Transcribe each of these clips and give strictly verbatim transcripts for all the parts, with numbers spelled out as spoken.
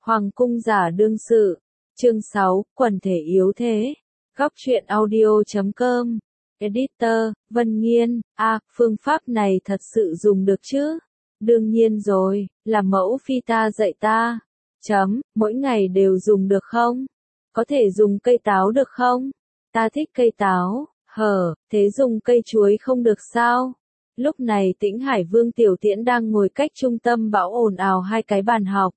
Hoàng cung giả đương sự. Chương sáu, quần thể yếu thế. Góc truyện audio chấm com. Editor, Vân Nghiên. À, phương pháp này thật sự dùng được chứ? Đương nhiên rồi, là mẫu phi ta dạy ta. Chấm, mỗi ngày đều dùng được không? Có thể dùng cây táo được không? Ta thích cây táo. Hờ, thế dùng cây chuối không được sao? Lúc này Tĩnh Hải Vương Tiểu Tiễn đang ngồi cách trung tâm bão ồn ào hai cái bàn học.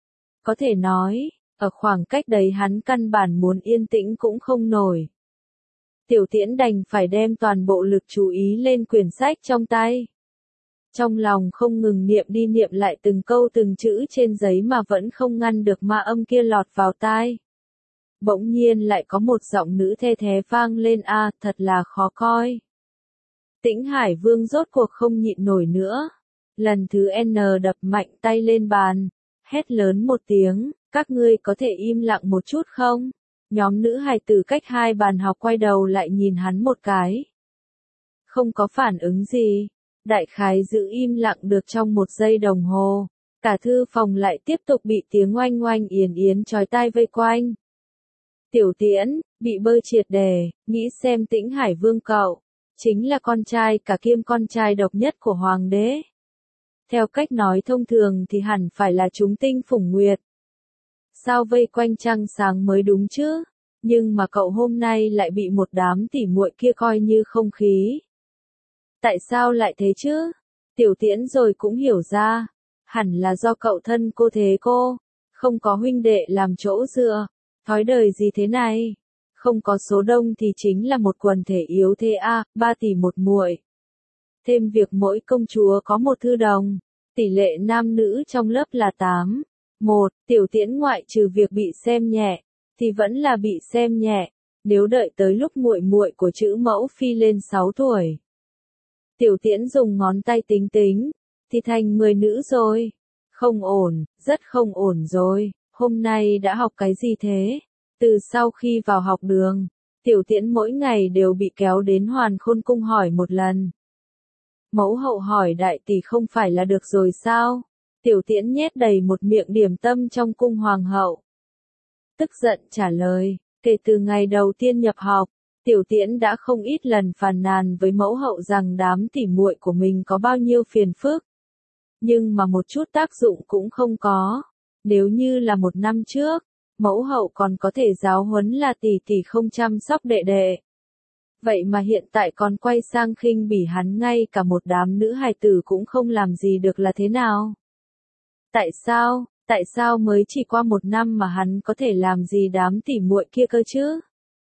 Có thể nói, ở khoảng cách đấy hắn căn bản muốn yên tĩnh cũng không nổi. Tiểu Tiễn đành phải đem toàn bộ lực chú ý lên quyển sách trong tay. Trong lòng không ngừng niệm đi niệm lại từng câu từng chữ trên giấy mà vẫn không ngăn được ma âm kia lọt vào tai. Bỗng nhiên lại có một giọng nữ the thé vang lên, a, thật là khó coi. Tĩnh Hải Vương rốt cuộc không nhịn nổi nữa. Lần thứ N đập mạnh tay lên bàn, hét lớn một tiếng, các ngươi có thể im lặng một chút không? Nhóm nữ hài tử cách hai bàn học quay đầu lại nhìn hắn một cái. Không có phản ứng gì, đại khái giữ im lặng được trong một giây đồng hồ. Cả thư phòng lại tiếp tục bị tiếng oanh oanh yến yến chói tai vây quanh. Tiểu Tiễn, bị bơi triệt đề, nghĩ xem Tĩnh Hải Vương cậu, chính là con trai cả kiêm con trai độc nhất của Hoàng đế. Theo cách nói thông thường thì hẳn phải là chúng tinh phủng nguyệt. Sao vây quanh trăng sáng mới đúng chứ? Nhưng mà cậu hôm nay lại bị một đám tỉ muội kia coi như không khí. Tại sao lại thế chứ? Tiểu Tiễn rồi cũng hiểu ra. Hẳn là do cậu thân cô thế cô. Không có huynh đệ làm chỗ dựa. Thói đời gì thế này? Không có số đông thì chính là một quần thể yếu thế a, à, ba tỷ một muội. Thêm việc mỗi công chúa có một thư đồng. Tỷ lệ nam nữ trong lớp là tám. Một, Tiểu Tiễn ngoại trừ việc bị xem nhẹ, thì vẫn là bị xem nhẹ. Nếu đợi tới lúc muội muội của chữ mẫu phi lên sáu tuổi. Tiểu Tiễn dùng ngón tay tính tính, thì thành mười nữ rồi. Không ổn, rất không ổn rồi. Hôm nay đã học cái gì thế? Từ sau khi vào học đường, Tiểu Tiễn mỗi ngày đều bị kéo đến Hoàn Khôn cung hỏi một lần. Mẫu hậu hỏi đại tỷ không phải là được rồi sao? Tiểu Tiễn nhét đầy một miệng điểm tâm trong cung hoàng hậu. Tức giận trả lời, kể từ ngày đầu tiên nhập học, Tiểu Tiễn đã không ít lần phàn nàn với mẫu hậu rằng đám tỉ muội của mình có bao nhiêu phiền phức. Nhưng mà một chút tác dụng cũng không có. Nếu như là một năm trước, mẫu hậu còn có thể giáo huấn là tỷ tỷ không chăm sóc đệ đệ. Vậy mà hiện tại còn quay sang khinh bỉ hắn, ngay cả một đám nữ hài tử cũng không làm gì được là thế nào? Tại sao, tại sao mới chỉ qua một năm mà hắn có thể làm gì đám tỉ muội kia cơ chứ?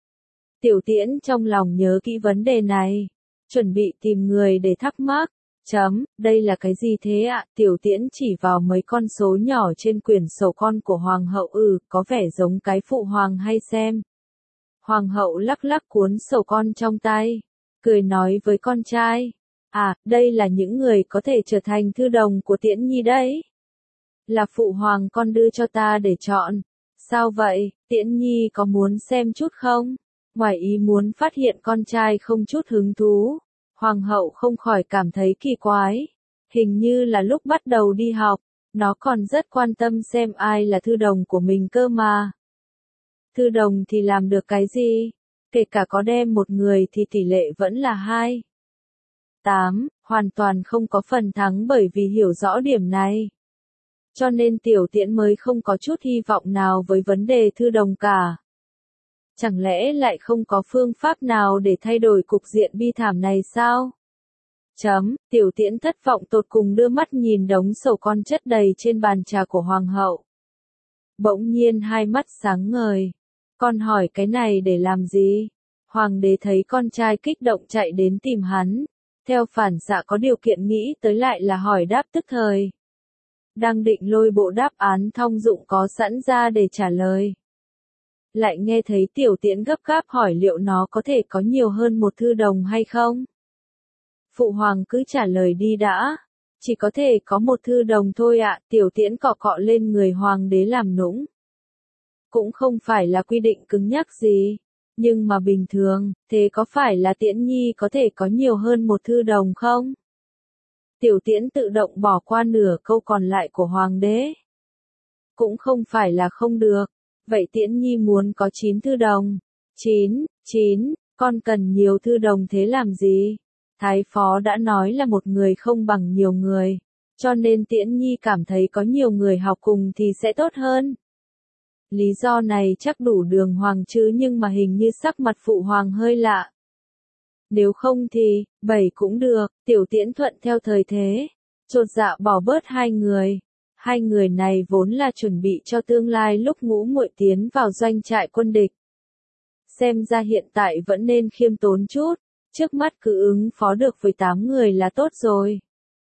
Tiểu Tiễn trong lòng nhớ kỹ vấn đề này, chuẩn bị tìm người để thắc mắc. Chấm, đây là cái gì thế ạ? À? Tiểu Tiễn chỉ vào mấy con số nhỏ trên quyển sổ con của Hoàng hậu, ừ, có vẻ giống cái phụ hoàng hay xem. Hoàng hậu lắc lắc cuốn sổ con trong tay, cười nói với con trai. À, đây là những người có thể trở thành thư đồng của Tiễn Nhi đấy. Là phụ hoàng con đưa cho ta để chọn. Sao vậy, Tiễn Nhi có muốn xem chút không? Ngoài ý muốn phát hiện con trai không chút hứng thú. Hoàng hậu không khỏi cảm thấy kỳ quái. Hình như là lúc bắt đầu đi học, nó còn rất quan tâm xem ai là thư đồng của mình cơ mà. Thư đồng thì làm được cái gì? Kể cả có đem một người thì tỷ lệ vẫn là hai. tám, hoàn toàn không có phần thắng bởi vì hiểu rõ điểm này. Cho nên Tiểu Tiễn mới không có chút hy vọng nào với vấn đề thư đồng cả. Chẳng lẽ lại không có phương pháp nào để thay đổi cục diện bi thảm này sao? Chấm, Tiểu Tiễn thất vọng tột cùng đưa mắt nhìn đống sổ con chất đầy trên bàn trà của Hoàng hậu. Bỗng nhiên hai mắt sáng ngời. Con hỏi cái này để làm gì? Hoàng đế thấy con trai kích động chạy đến tìm hắn. Theo phản xạ có điều kiện nghĩ tới lại là hỏi đáp tức thời. Đang định lôi bộ đáp án thông dụng có sẵn ra để trả lời. Lại nghe thấy Tiểu Tiễn gấp gáp hỏi liệu nó có thể có nhiều hơn một thư đồng hay không? Phụ hoàng cứ trả lời đi đã. Chỉ có thể có một thư đồng thôi ạ. Tiểu Tiễn cọ cọ lên người hoàng đế làm nũng. Cũng không phải là quy định cứng nhắc gì. Nhưng mà bình thường, thế có phải là Tiễn Nhi có thể có nhiều hơn một thư đồng không? Tiểu Tiễn tự động bỏ qua nửa câu còn lại của hoàng đế. cũng không phải là không được. Vậy Tiễn Nhi muốn có chín thư đồng. Chín, chín, con cần nhiều thư đồng thế làm gì? Thái phó đã nói là một người không bằng nhiều người, cho nên Tiễn Nhi cảm thấy có nhiều người học cùng thì sẽ tốt hơn. Lý do này chắc đủ đường hoàng chứ, nhưng mà hình như sắc mặt phụ hoàng hơi lạ. Nếu không thì, bảy cũng được. Tiểu Tiễn thuận theo thời thế, chột dạ bỏ bớt hai người. Hai người này vốn là chuẩn bị cho tương lai lúc ngũ muội tiến vào doanh trại quân địch. Xem ra hiện tại vẫn nên khiêm tốn chút, trước mắt cứ ứng phó được với tám người là tốt rồi.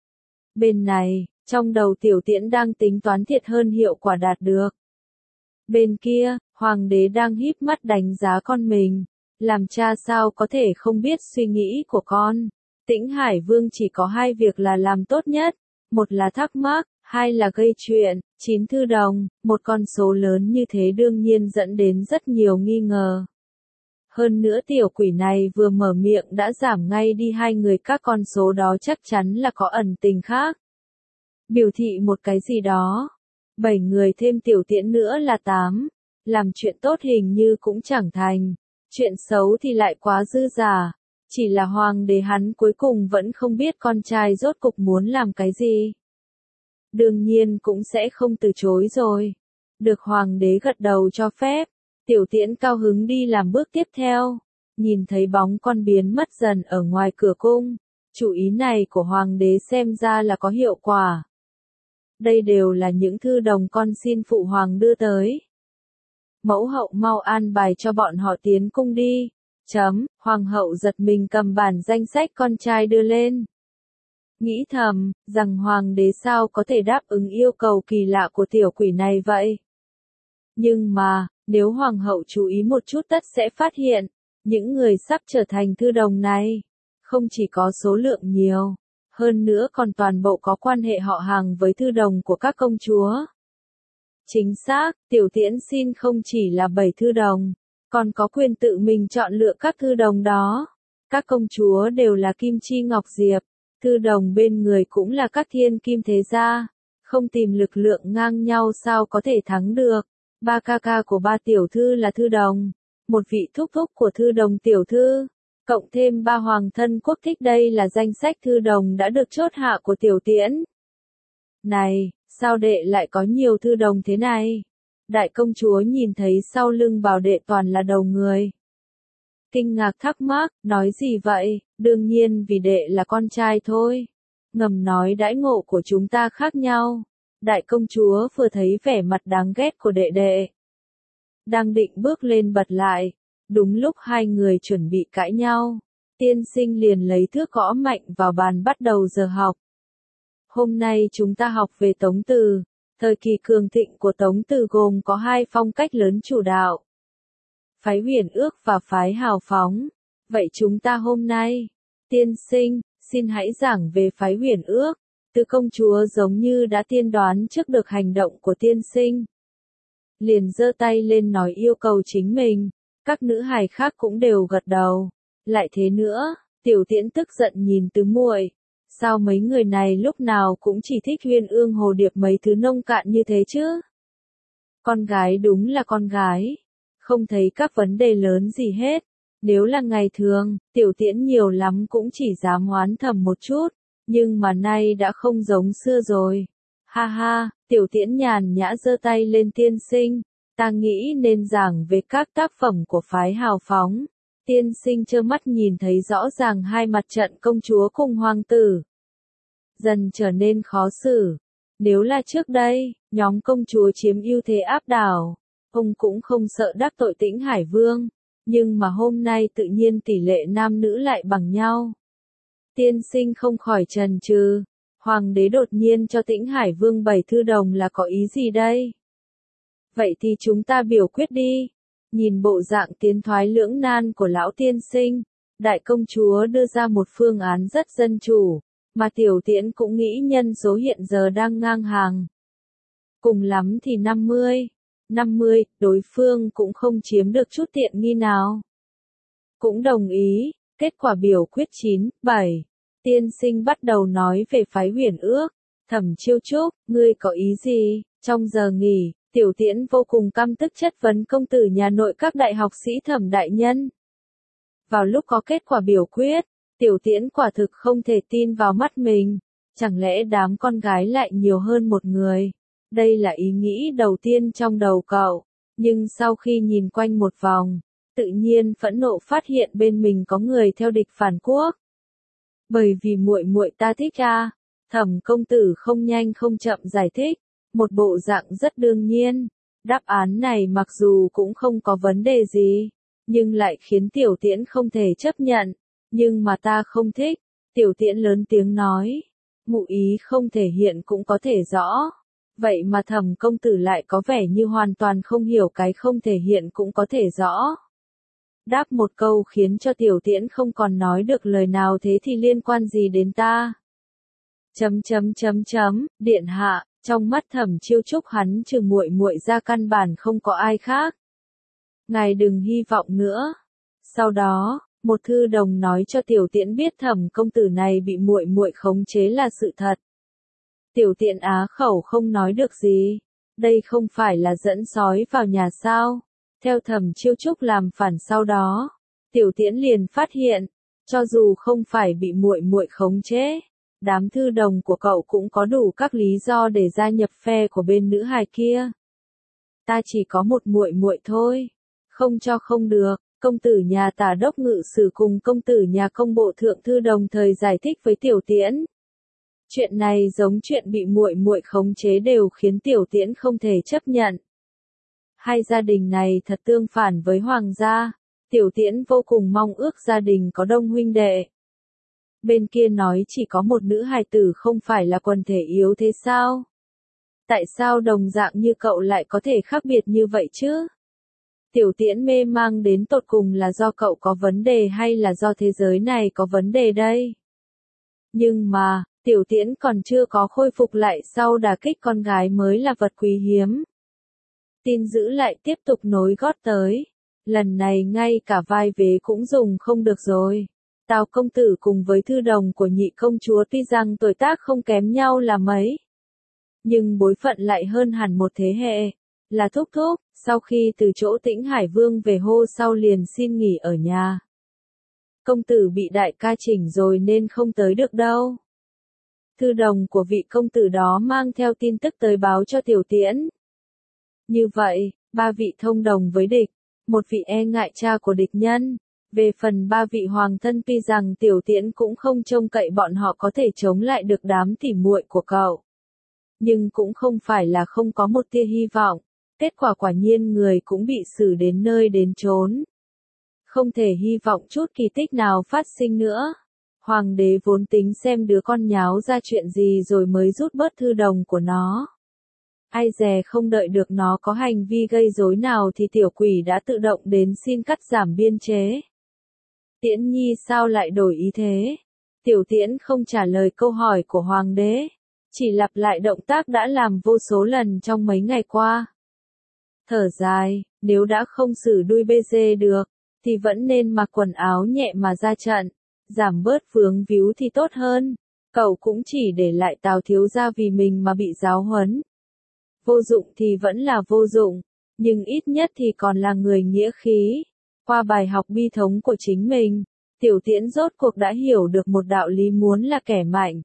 Bên này, trong đầu Tiểu Tiễn đang tính toán thiệt hơn hiệu quả đạt được. Bên kia, hoàng đế đang híp mắt đánh giá con mình. Làm cha sao có thể không biết suy nghĩ của con. Tĩnh Hải Vương chỉ có hai việc là làm tốt nhất. Một là thắc mắc, hai là gây chuyện. Chín thư đồng, một con số lớn như thế đương nhiên dẫn đến rất nhiều nghi ngờ. Hơn nữa tiểu quỷ này vừa mở miệng đã giảm ngay đi hai người, các con số đó chắc chắn là có ẩn tình khác. Biểu thị một cái gì đó. Bảy người thêm Tiểu Tiễn nữa là tám. Làm chuyện tốt hình như cũng chẳng thành. Chuyện xấu thì lại quá dư giả. Chỉ là hoàng đế hắn cuối cùng vẫn không biết con trai rốt cục muốn làm cái gì. Đương nhiên cũng sẽ không từ chối rồi. Được hoàng đế gật đầu cho phép. Tiểu Tiễn cao hứng đi làm bước tiếp theo. Nhìn thấy bóng con biến mất dần ở ngoài cửa cung. Chủ ý này của hoàng đế xem ra là có hiệu quả. Đây đều là những thư đồng con xin phụ hoàng đưa tới. Mẫu hậu mau an bài cho bọn họ tiến cung đi. Chấm, hoàng hậu giật mình cầm bản danh sách con trai đưa lên. Nghĩ thầm, rằng hoàng đế sao có thể đáp ứng yêu cầu kỳ lạ của tiểu quỷ này vậy. Nhưng mà, nếu hoàng hậu chú ý một chút tất sẽ phát hiện, những người sắp trở thành thư đồng này, không chỉ có số lượng nhiều, hơn nữa còn toàn bộ có quan hệ họ hàng với thư đồng của các công chúa. Chính xác, Tiểu Tiễn xin không chỉ là bảy thư đồng, còn có quyền tự mình chọn lựa các thư đồng đó. Các công chúa đều là Kim Chi Ngọc Diệp, thư đồng bên người cũng là các thiên kim thế gia, không tìm lực lượng ngang nhau sao có thể thắng được. Ba ca ca của ba tiểu thư là thư đồng, một vị thúc thúc của thư đồng tiểu thư, cộng thêm ba hoàng thân quốc thích, đây là danh sách thư đồng đã được chốt hạ của Tiểu Tiễn. Này, sao đệ lại có nhiều thư đồng thế này? Đại công chúa nhìn thấy sau lưng bảo đệ toàn là đầu người. Kinh ngạc thắc mắc, nói gì vậy, đương nhiên vì đệ là con trai thôi. Ngầm nói đãi ngộ của chúng ta khác nhau. Đại công chúa vừa thấy vẻ mặt đáng ghét của đệ đệ. Đang định bước lên bật lại. Đúng lúc hai người chuẩn bị cãi nhau. Tiên sinh liền lấy thước gõ mạnh vào bàn bắt đầu giờ học. Hôm nay chúng ta học về Tống Từ. Thời kỳ cường thịnh của Tống Từ gồm có hai phong cách lớn chủ đạo. Phái Huyền Ước và phái Hào Phóng. Vậy chúng ta hôm nay, tiên sinh, xin hãy giảng về phái Huyền Ước. Từ công chúa giống như đã tiên đoán trước được hành động của tiên sinh. Liền giơ tay lên nói yêu cầu chính mình. Các nữ hài khác cũng đều gật đầu. Lại thế nữa, Tiểu Tiễn tức giận nhìn Tứ muội. Sao mấy người này lúc nào cũng chỉ thích Huyên Ương Hồ Điệp mấy thứ nông cạn như thế chứ? Con gái đúng là con gái. Không thấy các vấn đề lớn gì hết. Nếu là ngày thường, Tiểu Tiễn nhiều lắm cũng chỉ dám oán thầm một chút. Nhưng mà nay đã không giống xưa rồi. Ha ha, Tiểu Tiễn nhàn nhã giơ tay lên tiên sinh. Ta nghĩ nên giảng về các tác phẩm của phái Hào Phóng. Tiên sinh trơ mắt nhìn thấy rõ ràng hai mặt trận công chúa cùng hoàng tử. Dần trở nên khó xử. Nếu là trước đây, nhóm công chúa chiếm ưu thế áp đảo, ông cũng không sợ đắc tội Tĩnh Hải Vương. Nhưng mà hôm nay tự nhiên tỷ lệ nam nữ lại bằng nhau. Tiên sinh không khỏi chần chừ. Hoàng đế đột nhiên cho Tĩnh Hải Vương bảy thư đồng là có ý gì đây? Vậy thì chúng ta biểu quyết đi. Nhìn bộ dạng tiến thoái lưỡng nan của lão tiên sinh, đại công chúa đưa ra một phương án rất dân chủ, mà Tiểu Tiễn cũng nghĩ nhân số hiện giờ đang ngang hàng. Cùng lắm thì năm mươi. năm mươi, đối phương cũng không chiếm được chút tiện nghi nào. Cũng đồng ý, kết quả biểu quyết chín, bảy. Tiên sinh bắt đầu nói về phái Huyền Ước. Thẩm Chiêu Trúc, ngươi có ý gì? Trong giờ nghỉ, Tiểu Tiễn vô cùng căm tức chất vấn công tử nhà nội các đại học sĩ Thẩm đại nhân. Vào lúc có kết quả biểu quyết, Tiểu Tiễn quả thực không thể tin vào mắt mình, chẳng lẽ đám con gái lại nhiều hơn một người? Đây là ý nghĩ đầu tiên trong đầu cậu, nhưng sau khi nhìn quanh một vòng, tự nhiên phẫn nộ phát hiện bên mình có người theo địch phản quốc. Bởi vì muội muội ta thích a. Thẩm công tử không nhanh không chậm giải thích, một bộ dạng rất đương nhiên. Đáp án này mặc dù cũng không có vấn đề gì, nhưng lại khiến Tiểu Tiễn không thể chấp nhận. Nhưng mà ta không thích. Tiểu Tiễn lớn tiếng nói. Ngụ ý không thể hiện cũng có thể rõ. Vậy mà Thẩm công tử lại có vẻ như hoàn toàn không hiểu cái không thể hiện cũng có thể rõ. Đáp một câu khiến cho Tiểu Tiễn không còn nói được lời nào, thế thì liên quan gì đến ta? Chấm chấm chấm chấm, điện hạ, trong mắt Thẩm Chiêu Trúc hắn trừ muội muội ra căn bản không có ai khác. Ngài đừng hy vọng nữa. Sau đó, một thư đồng nói cho Tiểu Tiễn biết Thẩm công tử này bị muội muội khống chế là sự thật. Tiểu Tiễn á khẩu không nói được gì. Đây không phải là dẫn sói vào nhà sao? Theo Thẩm Chiêu Trúc làm phản sau đó, Tiểu Tiễn liền phát hiện, cho dù không phải bị muội muội khống chế, đám thư đồng của cậu cũng có đủ các lý do để gia nhập phe của bên nữ hài kia. Ta chỉ có một muội muội thôi, không cho không được. Công tử nhà Tả đốc ngự sử cùng công tử nhà công bộ thượng thư đồng thời giải thích với Tiểu Tiễn. Chuyện này giống chuyện bị muội muội khống chế đều khiến Tiểu Tiễn không thể chấp nhận. Hai gia đình này thật tương phản với hoàng gia. Tiểu Tiễn vô cùng mong ước gia đình có đông huynh đệ. Bên kia nói chỉ có một nữ hài tử không phải là quần thể yếu thế sao? Tại sao đồng dạng như cậu lại có thể khác biệt như vậy chứ? Tiểu Tiễn mê mang đến tột cùng là do cậu có vấn đề hay là do thế giới này có vấn đề đây? Nhưng mà, Tiểu Tiễn còn chưa có khôi phục lại sau đả kích con gái mới là vật quý hiếm. Tin dữ lại tiếp tục nối gót tới. Lần này ngay cả vai vế cũng dùng không được rồi. Tào công tử cùng với thư đồng của nhị công chúa tuy rằng tuổi tác không kém nhau là mấy, nhưng bối phận lại hơn hẳn một thế hệ. Là thúc thúc, sau khi từ chỗ Tĩnh Hải Vương về hô sau liền xin nghỉ ở nhà. Công tử bị đại ca chỉnh rồi nên không tới được đâu. Thư đồng của vị công tử đó mang theo tin tức tới báo cho Tiểu Tiễn. Như vậy, ba vị thông đồng với địch, một vị e ngại cha của địch nhân. Về phần ba vị hoàng thân tuy rằng Tiểu Tiễn cũng không trông cậy bọn họ có thể chống lại được đám tỉ muội của cậu. Nhưng cũng không phải là không có một tia hy vọng. Kết quả quả nhiên người cũng bị xử đến nơi đến chốn. Không thể hy vọng chút kỳ tích nào phát sinh nữa. Hoàng đế vốn tính xem đứa con nháo ra chuyện gì rồi mới rút bớt thư đồng của nó. Ai dè không đợi được nó có hành vi gây rối nào thì tiểu quỷ đã tự động đến xin cắt giảm biên chế. Tiễn Nhi sao lại đổi ý thế? Tiểu Tiễn không trả lời câu hỏi của hoàng đế, chỉ lặp lại động tác đã làm vô số lần trong mấy ngày qua. Thở dài, nếu đã không xử đuôi bê dê được, thì vẫn nên mặc quần áo nhẹ mà ra trận, giảm bớt vướng víu thì tốt hơn. Cậu cũng chỉ để lại Tào thiếu gia vì mình mà bị giáo huấn. Vô dụng thì vẫn là vô dụng, nhưng ít nhất thì còn là người nghĩa khí. Qua bài học bi thống của chính mình, Tiểu Tiễn rốt cuộc đã hiểu được một đạo lý muốn là kẻ mạnh.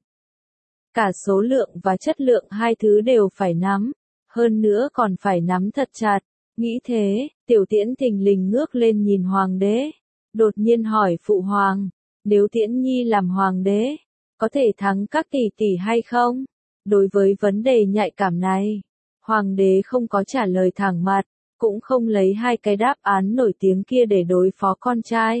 Cả số lượng và chất lượng hai thứ đều phải nắm, hơn nữa còn phải nắm thật chặt. Nghĩ thế, Tiểu Tiễn thình lình ngước lên nhìn hoàng đế, đột nhiên hỏi phụ hoàng, nếu Tiễn Nhi làm hoàng đế, có thể thắng các tỷ tỷ hay không? Đối với vấn đề nhạy cảm này, hoàng đế không có trả lời thẳng mặt, cũng không lấy hai cái đáp án nổi tiếng kia để đối phó con trai.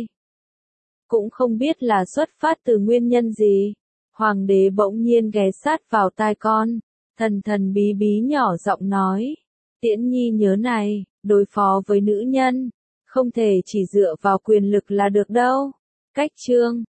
Cũng không biết là xuất phát từ nguyên nhân gì, hoàng đế bỗng nhiên ghé sát vào tai con, thần thần bí bí nhỏ giọng nói, Tiễn Nhi nhớ này, đối phó với nữ nhân, không thể chỉ dựa vào quyền lực là được đâu. Cách chương